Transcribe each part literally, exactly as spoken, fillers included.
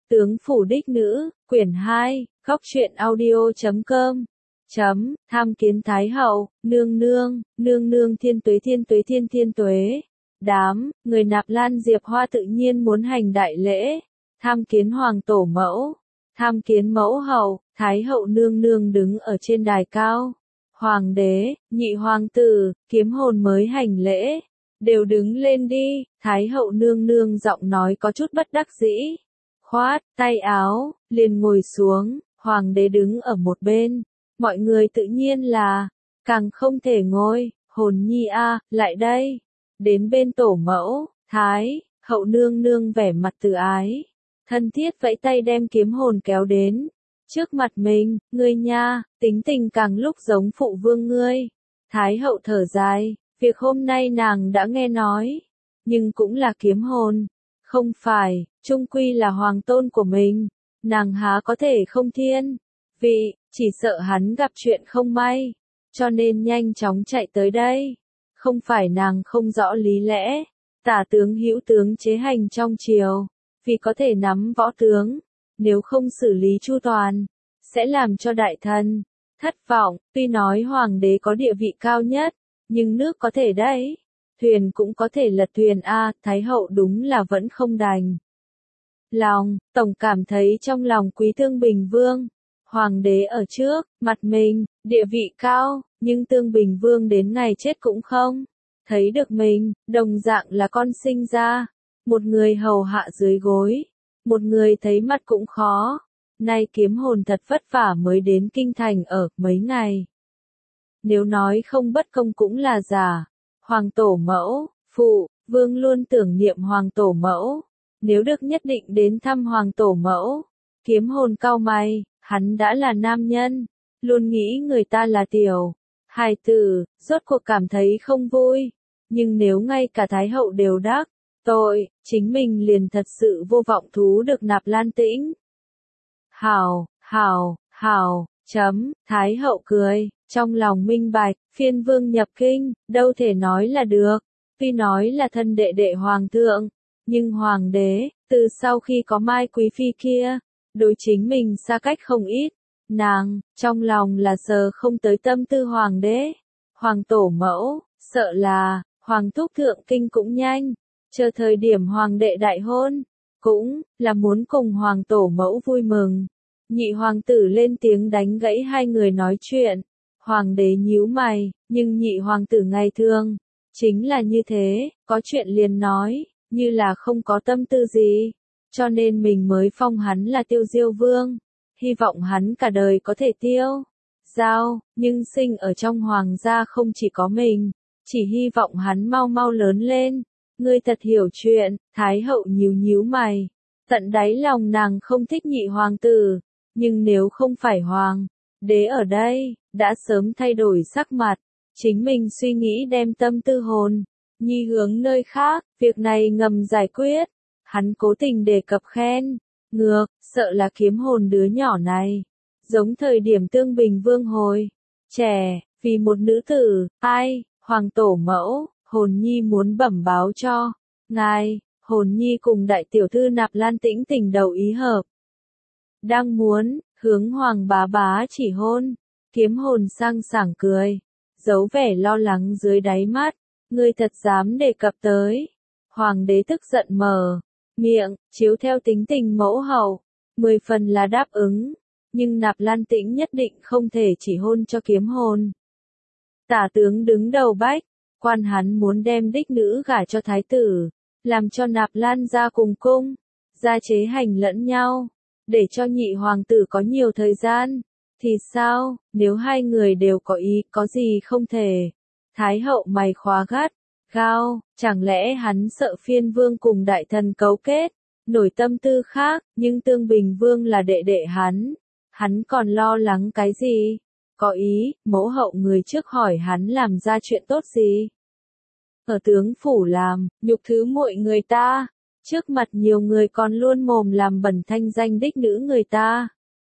Tướng phủ đích nữ, quyển hai, góc truyện audio chấm com. Chấm, tham kiến Thái hậu, nương nương, nương nương thiên tuế thiên tuế thiên thiên tuế. Đám, người Nạp Lan Diệp Hoa tự nhiên muốn hành đại lễ. Tham kiến hoàng tổ mẫu, tham kiến mẫu hậu, Thái hậu nương nương đứng ở trên đài cao. Hoàng đế, nhị hoàng tử, kiếm hồn mới hành lễ. Đều đứng lên đi, Thái hậu nương nương giọng nói có chút bất đắc dĩ. Khoát, tay áo, liền ngồi xuống, hoàng đế đứng ở một bên. Mọi người tự nhiên là, càng không thể ngồi, hồn nhi a, lại đây. Đến bên tổ mẫu, Thái, hậu nương nương vẻ mặt từ ái. Thân thiết vẫy tay đem kiếm hồn kéo đến. Trước mặt mình, ngươi nha, tính tình càng lúc giống phụ vương ngươi. Thái hậu thở dài, việc hôm nay nàng đã nghe nói. Nhưng cũng là kiếm hồn. Không phải, chung quy là hoàng tôn của mình. Nàng há có thể không thiên. Vì, chỉ sợ hắn gặp chuyện không may. Cho nên nhanh chóng chạy tới đây. Không phải nàng không rõ lý lẽ. Tả tướng hữu tướng chế hành trong triều. Vì có thể nắm võ tướng. Nếu không xử lý chu toàn. Sẽ làm cho đại thần thất vọng. Tuy nói hoàng đế có địa vị cao nhất. Nhưng nước có thể đấy. Thuyền cũng có thể lật thuyền a, Thái hậu đúng là vẫn không đành lòng, tổng cảm thấy trong lòng quý Tương Bình Vương. Hoàng đế ở trước, mặt mình, địa vị cao, nhưng Tương Bình Vương đến ngày chết cũng không thấy được mình, đồng dạng là con sinh ra. Một người hầu hạ dưới gối, một người thấy mặt cũng khó. Nay kiếm hồn thật vất vả mới đến kinh thành ở mấy ngày. Nếu nói không bất công cũng là giả. Hoàng tổ mẫu, phụ, vương luôn tưởng niệm hoàng tổ mẫu. Nếu được nhất định đến thăm hoàng tổ mẫu. Kiếm hồn cau mày, hắn đã là nam nhân. Luôn nghĩ người ta là tiểu hài tử, rốt cuộc cảm thấy không vui. Nhưng nếu ngay cả Thái hậu đều đắc tội, chính mình liền thật sự vô vọng thú được Nạp Lan Tĩnh. Hảo, hảo, hảo, chấm, Thái hậu cười. Trong lòng minh bạch, phiên vương nhập kinh, đâu thể nói là được. Tuy nói là thân đệ đệ hoàng thượng, nhưng hoàng đế, từ sau khi có Mai Quý Phi kia, đối chính mình xa cách không ít. Nàng, trong lòng là sờ không tới tâm tư hoàng đế. Hoàng tổ mẫu, sợ là, hoàng thúc thượng kinh cũng nhanh. Chờ thời điểm hoàng đệ đại hôn, cũng là muốn cùng hoàng tổ mẫu vui mừng. Nhị hoàng tử lên tiếng đánh gãy hai người nói chuyện. Hoàng đế nhíu mày, nhưng nhị hoàng tử ngày thường, chính là như thế, có chuyện liền nói, như là không có tâm tư gì, cho nên mình mới phong hắn là Tiêu Diêu Vương, hy vọng hắn cả đời có thể tiêu giao, nhưng sinh ở trong hoàng gia không chỉ có mình, chỉ hy vọng hắn mau mau lớn lên. Ngươi thật hiểu chuyện, Thái hậu nhíu nhíu mày, tận đáy lòng nàng không thích nhị hoàng tử, nhưng nếu không phải hoàng đế ở đây, đã sớm thay đổi sắc mặt. Chính mình suy nghĩ đem tâm tư hồn nhi hướng nơi khác, việc này ngầm giải quyết. Hắn cố tình đề cập khen ngược, sợ là kiếm hồn đứa nhỏ này, giống thời điểm Tương Bình Vương hồi trẻ, vì một nữ tử, ai, hoàng tổ mẫu, hồn nhi muốn bẩm báo cho ngài, hồn nhi cùng đại tiểu thư Nạp Lan Tĩnh tình đầu ý hợp. Đang muốn hướng hoàng bá bá chỉ hôn. Kiếm hồn sang sảng cười, giấu vẻ lo lắng dưới đáy mắt. Ngươi thật dám đề cập tới. Hoàng đế tức giận mở miệng, chiếu theo tính tình mẫu hậu, mười phần là đáp ứng. Nhưng Nạp Lan Tĩnh nhất định không thể chỉ hôn cho kiếm hồn. Tả tướng đứng đầu bách, quan hắn muốn đem đích nữ gả cho thái tử, làm cho Nạp Lan ra cùng cung, gia chế hành lẫn nhau, để cho nhị hoàng tử có nhiều thời gian. Thì sao, nếu hai người đều có ý, có gì không thể? Thái hậu mày khóa gắt, gao, chẳng lẽ hắn sợ phiên vương cùng đại thần cấu kết, nổi tâm tư khác, nhưng Tương Bình Vương là đệ đệ hắn, hắn còn lo lắng cái gì? Có ý, mẫu hậu người trước hỏi hắn làm ra chuyện tốt gì? Ở tướng phủ làm, nhục thứ muội người ta, trước mặt nhiều người còn luôn mồm làm bẩn thanh danh đích nữ người ta.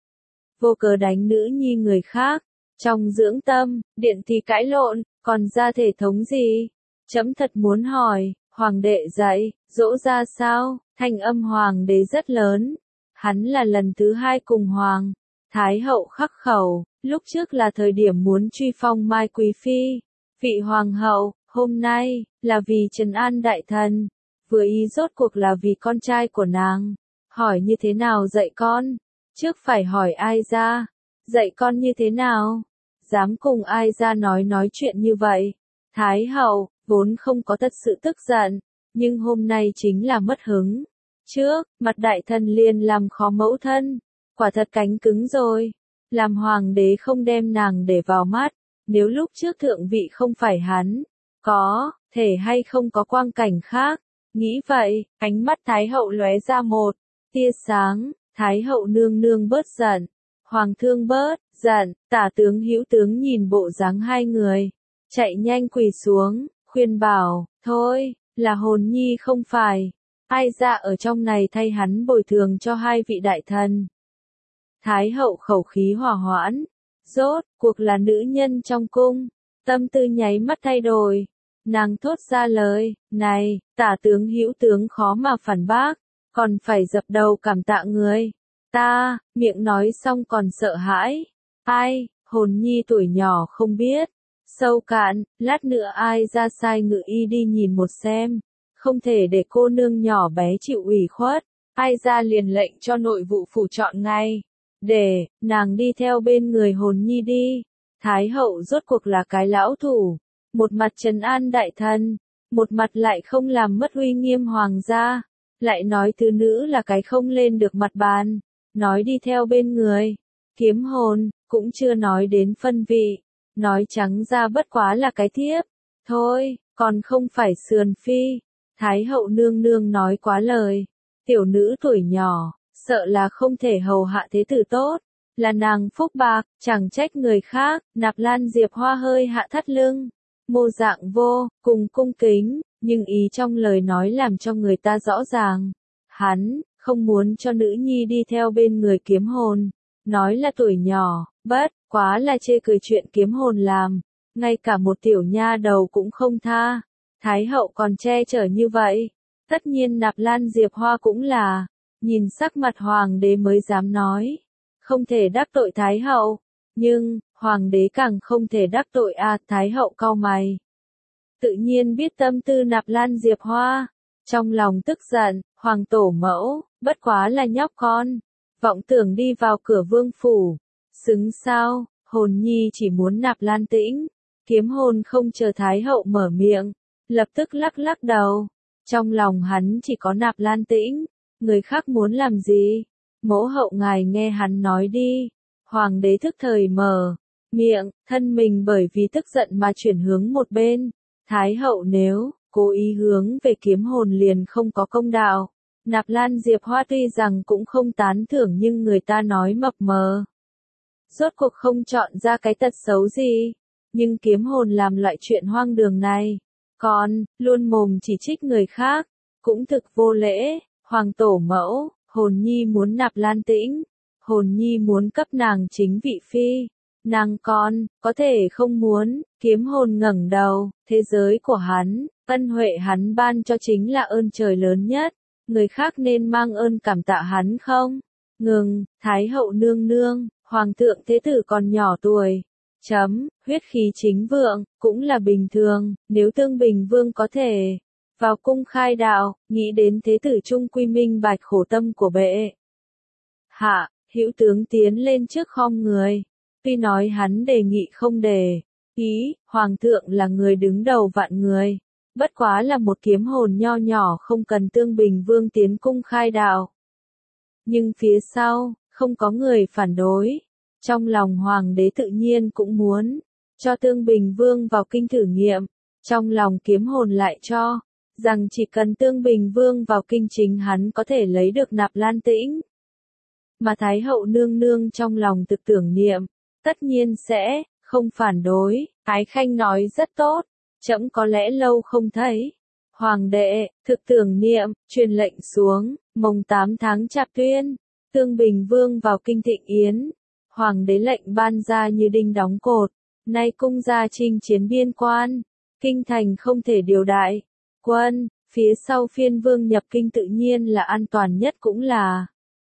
Vô cớ đánh nữ nhi người khác, trong dưỡng tâm, điện thì cãi lộn, còn ra thể thống gì? Chấm thật muốn hỏi, hoàng đệ dạy, dỗ ra sao? Thanh âm hoàng đế rất lớn. Hắn là lần thứ hai cùng Hoàng Thái hậu khắc khẩu, lúc trước là thời điểm muốn truy phong Mai Quý Phi, vị Hoàng hậu, hôm nay, là vì trấn an đại thần, vừa ý rốt cuộc là vì con trai của nàng. Hỏi như thế nào dạy con? Trước phải hỏi ai ra? Dạy con như thế nào? Dám cùng ai ra nói nói chuyện như vậy? Thái hậu, vốn không có thật sự tức giận, nhưng hôm nay chính là mất hứng. Trước, mặt đại thần liền làm khó mẫu thân, quả thật cánh cứng rồi. Làm hoàng đế không đem nàng để vào mắt, nếu lúc trước thượng vị không phải hắn, có thể hay không có quang cảnh khác. Nghĩ vậy, ánh mắt Thái hậu lóe ra một tia sáng. Thái hậu nương nương bớt giận, hoàng thương bớt giận. Tả tướng hữu tướng nhìn bộ dáng hai người, chạy nhanh quỳ xuống, khuyên bảo, thôi, là hồn nhi không phải. Ai ra ở trong này thay hắn bồi thường cho hai vị đại thần. Thái hậu khẩu khí hòa hoãn, rốt cuộc là nữ nhân trong cung, tâm tư nháy mắt thay đổi. Nàng thốt ra lời, này, tả tướng hữu tướng khó mà phản bác, còn phải dập đầu cảm tạ người. Ta, miệng nói xong còn sợ hãi. Ai, hồn nhi tuổi nhỏ không biết. Sâu cạn, lát nữa ai ra sai ngự y đi nhìn một xem. Không thể để cô nương nhỏ bé chịu ủy khuất. Ai ra liền lệnh cho nội vụ phủ chọn ngay. Để, nàng đi theo bên người hồn nhi đi. Thái hậu rốt cuộc là cái lão thủ. Một mặt trấn an đại thần, một mặt lại không làm mất uy nghiêm hoàng gia. Lại nói thứ nữ là cái không lên được mặt bàn. Nói đi theo bên người. Kiếm hồn, cũng chưa nói đến phân vị. Nói trắng ra bất quá là cái thiếp. Thôi, còn không phải sườn phi. Thái hậu nương nương nói quá lời. Tiểu nữ tuổi nhỏ, sợ là không thể hầu hạ thế tử tốt. Là nàng phúc bạc, chẳng trách người khác. Nạp Lan Diệp Hoa hơi hạ thắt lưng. Mô dạng vô, cùng cung kính, nhưng ý trong lời nói làm cho người ta rõ ràng. Hắn, không muốn cho nữ nhi đi theo bên người kiếm hồn. Nói là tuổi nhỏ, bất, quá là chê cười chuyện kiếm hồn làm. Ngay cả một tiểu nha đầu cũng không tha. Thái hậu còn che chở như vậy. Tất nhiên Nạp Lan Diệp Hoa cũng là. Nhìn sắc mặt hoàng đế mới dám nói. Không thể đắc tội Thái hậu. Nhưng, hoàng đế càng không thể đắc tội à, Thái hậu cau mày. Tự nhiên biết tâm tư Nạp Lan Diệp Hoa. Trong lòng tức giận, hoàng tổ mẫu, bất quá là nhóc con. Vọng tưởng đi vào cửa vương phủ. Xứng sao, hồn nhi chỉ muốn Nạp Lan Tĩnh. Kiếm hồn không chờ Thái hậu mở miệng. Lập tức lắc lắc đầu. Trong lòng hắn chỉ có Nạp Lan Tĩnh. Người khác muốn làm gì? Mẫu hậu ngài nghe hắn nói đi. Hoàng đế thức thời mở miệng, thân mình bởi vì tức giận mà chuyển hướng một bên. Thái hậu nếu cố ý hướng về kiếm hồn liền không có công đạo. Nạp Lan Diệp Hoa tuy rằng cũng không tán thưởng nhưng người ta nói mập mờ. Rốt cuộc không chọn ra cái tật xấu gì. Nhưng kiếm hồn làm loại chuyện hoang đường này. Còn, luôn mồm chỉ trích người khác. Cũng thực vô lễ. Hoàng tổ mẫu, hồn nhi muốn Nạp Lan Tĩnh. Hồn nhi muốn cấp nàng chính vị phi. Nàng con, có thể không muốn. Kiếm hồn ngẩng đầu. Thế giới của hắn, ân huệ hắn ban cho chính là ơn trời lớn nhất. Người khác nên mang ơn cảm tạ hắn không? Ngừng, Thái hậu nương nương, hoàng thượng thế tử còn nhỏ tuổi. Chấm, huyết khí chính vượng, cũng là bình thường, nếu Tương Bình Vương có thể vào cung khai đạo, nghĩ đến thế tử trung quy minh bạch khổ tâm của bệ hạ. Hữu tướng tiến lên trước khom người. Tuy nói hắn đề nghị không đề ý, hoàng thượng là người đứng đầu vạn người. Bất quá là một kiếm hồn nho nhỏ không cần Tương Bình Vương tiến cung khai đạo. Nhưng phía sau, không có người phản đối. Trong lòng hoàng đế tự nhiên cũng muốn cho Tương Bình Vương vào kinh thử nghiệm. Trong lòng kiếm hồn lại cho rằng chỉ cần Tương Bình Vương vào kinh chính hắn có thể lấy được Nạp Lan Tĩnh. Mà Thái hậu nương nương trong lòng thực tưởng niệm, tất nhiên sẽ không phản đối. Ái Khanh nói rất tốt, trẫm có lẽ lâu không thấy. Hoàng đệ, thực tưởng niệm, truyền lệnh xuống, mồng tám tháng Chạp Tuyên, Tương Bình Vương vào kinh Thịnh Yến. Hoàng đế lệnh ban ra như đinh đóng cột, nay cung gia chinh chiến biên quan, kinh thành không thể điều đại quân, phía sau phiên vương nhập kinh tự nhiên là an toàn nhất cũng là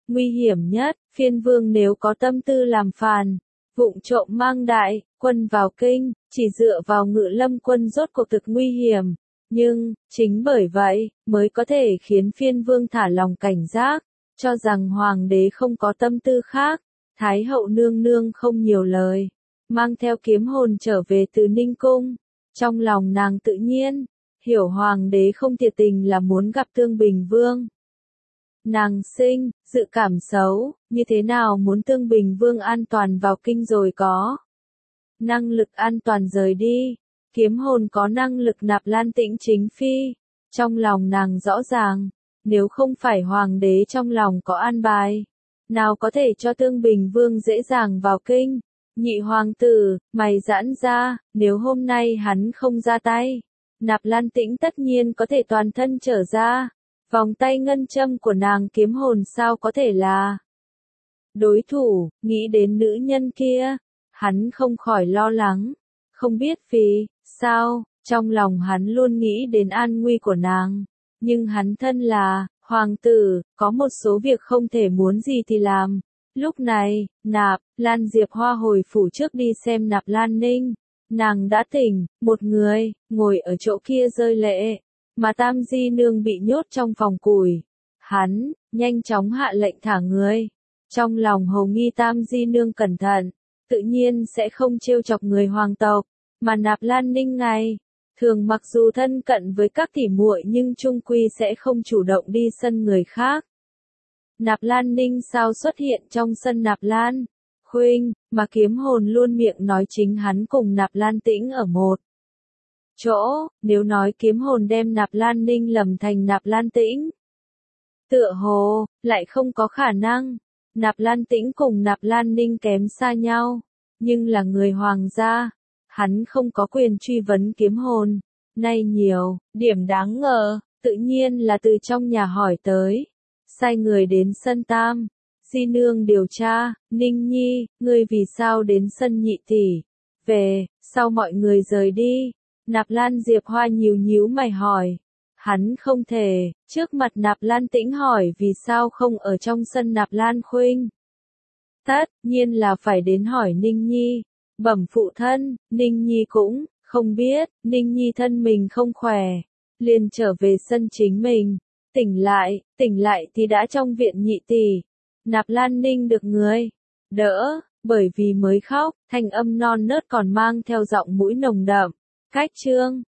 Nguy hiểm nhất, phiên vương nếu có tâm tư làm phản, vụng trộm mang đại quân vào kinh, chỉ dựa vào Ngự Lâm quân rốt cuộc thực nguy hiểm. Nhưng, chính bởi vậy, mới có thể khiến phiên vương thả lòng cảnh giác, cho rằng hoàng đế không có tâm tư khác. Thái hậu nương nương không nhiều lời, mang theo kiếm hồn trở về từ Ninh Cung. Trong lòng nàng tự nhiên, hiểu hoàng đế không thiệt tình là muốn gặp Tương Bình Vương. Nàng sinh, dự cảm xấu, như thế nào muốn Tương Bình Vương an toàn vào kinh rồi có năng lực an toàn rời đi. Kiếm hồn có năng lực nạp Lan Tĩnh chính phi. Trong lòng nàng rõ ràng, nếu không phải hoàng đế trong lòng có an bài, nào có thể cho Tương Bình Vương dễ dàng vào kinh. Nhị hoàng tử, mày giãn ra, nếu hôm nay hắn không ra tay, nạp Lan Tĩnh tất nhiên có thể toàn thân trở ra. Vòng tay ngân châm của nàng kiếm hồn sao có thể là đối thủ. Nghĩ đến nữ nhân kia, hắn không khỏi lo lắng, không biết vì sao, trong lòng hắn luôn nghĩ đến an nguy của nàng. Nhưng hắn thân là hoàng tử, có một số việc không thể muốn gì thì làm. Lúc này, Nạp Lan Diệp Hoa hồi phủ trước đi xem Nạp Lan Ninh. Nàng đã tỉnh, một người, ngồi ở chỗ kia rơi lệ, mà Tam Di Nương bị nhốt trong phòng củi. Hắn, nhanh chóng hạ lệnh thả người. Trong lòng hầu nghi Tam Di Nương cẩn thận, tự nhiên sẽ không trêu chọc người hoàng tộc, mà Nạp Lan Ninh ngày thường mặc dù thân cận với các tỉ muội nhưng chung quy sẽ không chủ động đi sân người khác. Nạp Lan Ninh sao xuất hiện trong sân Nạp Lan Khuynh, mà kiếm hồn luôn miệng nói chính hắn cùng Nạp Lan Tĩnh ở một chỗ. Nếu nói kiếm hồn đem Nạp Lan Ninh lầm thành Nạp Lan Tĩnh, tựa hồ lại không có khả năng. Nạp Lan Tĩnh cùng Nạp Lan Ninh kém xa nhau, nhưng là người hoàng gia, hắn không có quyền truy vấn kiếm hồn. Nay nhiều điểm đáng ngờ, tự nhiên là từ trong nhà hỏi tới, sai người đến sân Tam Di Nương điều tra. Ninh Nhi, ngươi vì sao đến sân nhị tỷ? Về, sau mọi người rời đi. Nạp Lan Diệp Hoa nhíu nhíu mày hỏi. Hắn không thể, trước mặt Nạp Lan Tĩnh hỏi vì sao không ở trong sân Nạp Lan Khuynh. Tất nhiên là phải đến hỏi Ninh Nhi. Bẩm phụ thân, Ninh Nhi cũng không biết. Ninh Nhi thân mình không khỏe, liền trở về sân chính mình. Tỉnh lại, tỉnh lại thì đã trong viện nhị tỷ. Nạp Lan Ninh được người đỡ, bởi vì mới khóc, thanh âm non nớt còn mang theo giọng mũi nồng đậm. Cách chương